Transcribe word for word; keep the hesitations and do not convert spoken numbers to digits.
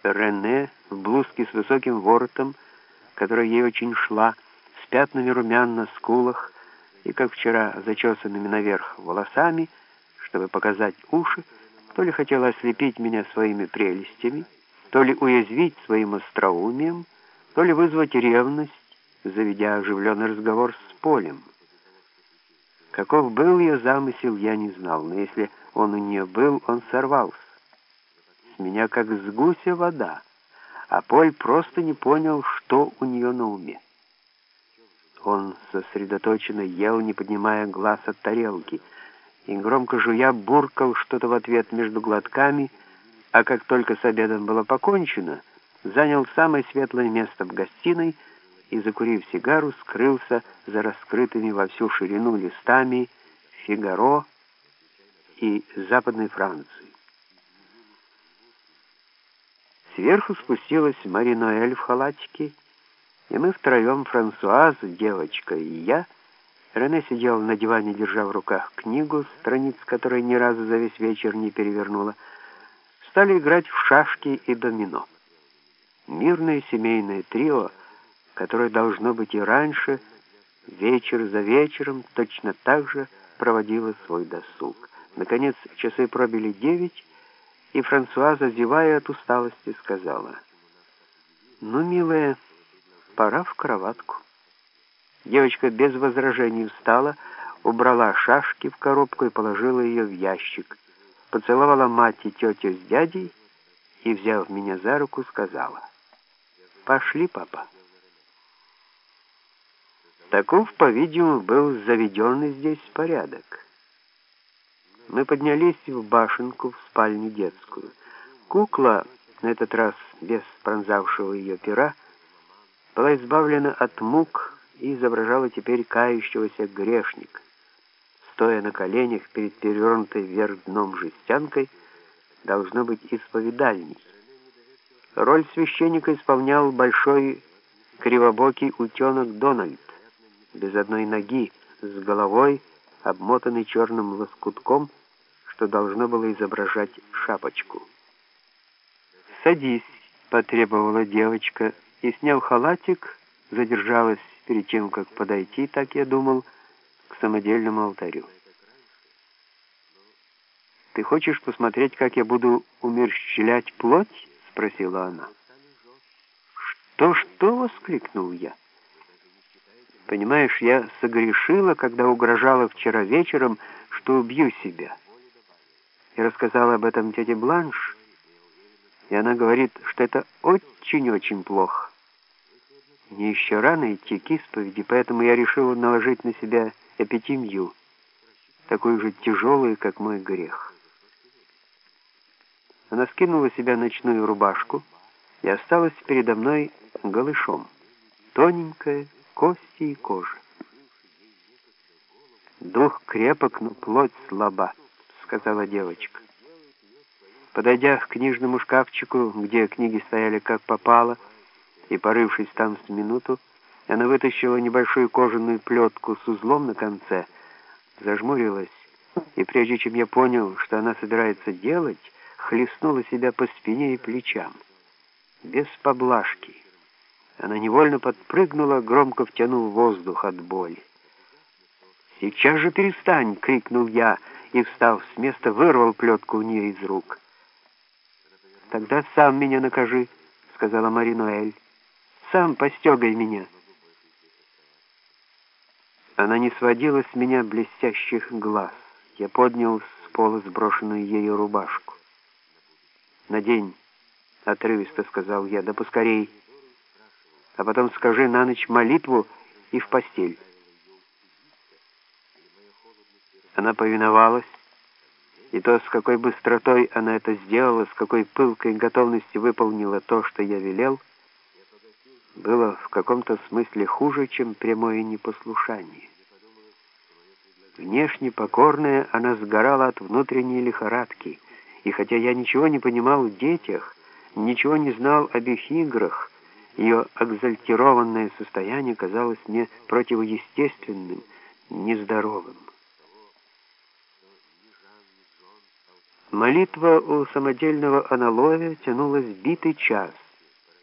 Рене в блузке с высоким воротом, которая ей очень шла, с пятнами румян на скулах и, как вчера, зачесанными наверх волосами, чтобы показать уши, то ли хотела ослепить меня своими прелестями, то ли уязвить своим остроумием, то ли вызвать ревность, заведя оживленный разговор с Полем. Каков был ее замысел, я не знал, но если он у нее был, он сорвался. С меня как с гуся вода, а Поль просто не понял, что у нее на уме. Он сосредоточенно ел, не поднимая глаз от тарелки, и громко жуя буркал что-то в ответ между глотками, а как только с обедом было покончено, занял самое светлое место в гостиной и, закурив сигару, скрылся за раскрытыми во всю ширину листами «Фигаро» и «Западной Франции». Сверху спустилась Мари Ноэль в халатике, и мы втроем, Франсуаз, девочка и я, Рене сидел на диване, держа в руках книгу, страниц которой ни разу за весь вечер не перевернула, стали играть в шашки и домино. Мирное семейное трио, которое должно быть и раньше, вечер за вечером, точно так же проводило свой досуг. Наконец часы пробили девять, и Франсуаза, зевая от усталости, сказала: «Ну, милая, пора в кроватку». Девочка без возражений встала, убрала шашки в коробку и положила ее в ящик, поцеловала мать и тетю с дядей и, взяв меня за руку, сказала: «Пошли, папа». Таков, по-видимому, был заведенный здесь порядок. Мы поднялись в башенку, в спальню детскую. Кукла, на этот раз без пронзавшего ее пера, была избавлена от мук и изображала теперь кающегося грешника, стоя на коленях перед перевернутой вверх дном жестянкой, должно быть исповедальней. Роль священника исполнял большой кривобокий утенок Дональд, без одной ноги, с головой, обмотанный черным лоскутком, что должно было изображать шапочку. «Садись», — потребовала девочка, и, сняв халатик, задержалась перед тем, как подойти, так я думал, к самодельному алтарю. «Ты хочешь посмотреть, как я буду умерщвлять плоть?» — спросила она. «Что-что?» — воскликнул я. «Понимаешь, я согрешила, когда угрожала вчера вечером, что убью себя. И рассказала об этом тете Бланш, и она говорит, что это очень-очень плохо. Мне еще рано идти к исповеди, поэтому я решила наложить на себя эпитимию, такую же тяжелую, как мой грех». Она скинула с себя ночную рубашку и осталась передо мной голышом, тоненькая, кости и кожа. «Дух крепок, но плоть слаба», — сказала девочка. Подойдя к книжному шкафчику, где книги стояли как попало, и порывшись там с минуту, она вытащила небольшую кожаную плетку с узлом на конце, зажмурилась, и прежде чем я понял, что она собирается делать, хлестнула себя по спине и плечам. Без поблажки. Она невольно подпрыгнула, громко втянув воздух от боли. «Сейчас же перестань!» — крикнул я, и, встав с места, вырвал плетку у нее из рук. «Тогда сам меня накажи», — сказала Мари Ноэль. «Сам постегай меня». Она не сводила с меня блестящих глаз. Я поднял с пола сброшенную ею рубашку. «Надень», — отрывисто сказал я, — «да поскорей. А потом скажи на ночь молитву и в постель». Она повиновалась, и то, с какой быстротой она это сделала, с какой пылкой готовностью выполнила то, что я велел, было в каком-то смысле хуже, чем прямое непослушание. Внешне покорная, она сгорала от внутренней лихорадки, и хотя я ничего не понимал в детях, ничего не знал об их играх, ее экзальтированное состояние казалось мне противоестественным, нездоровым. Молитва у самодельного аналоя тянулась битый час.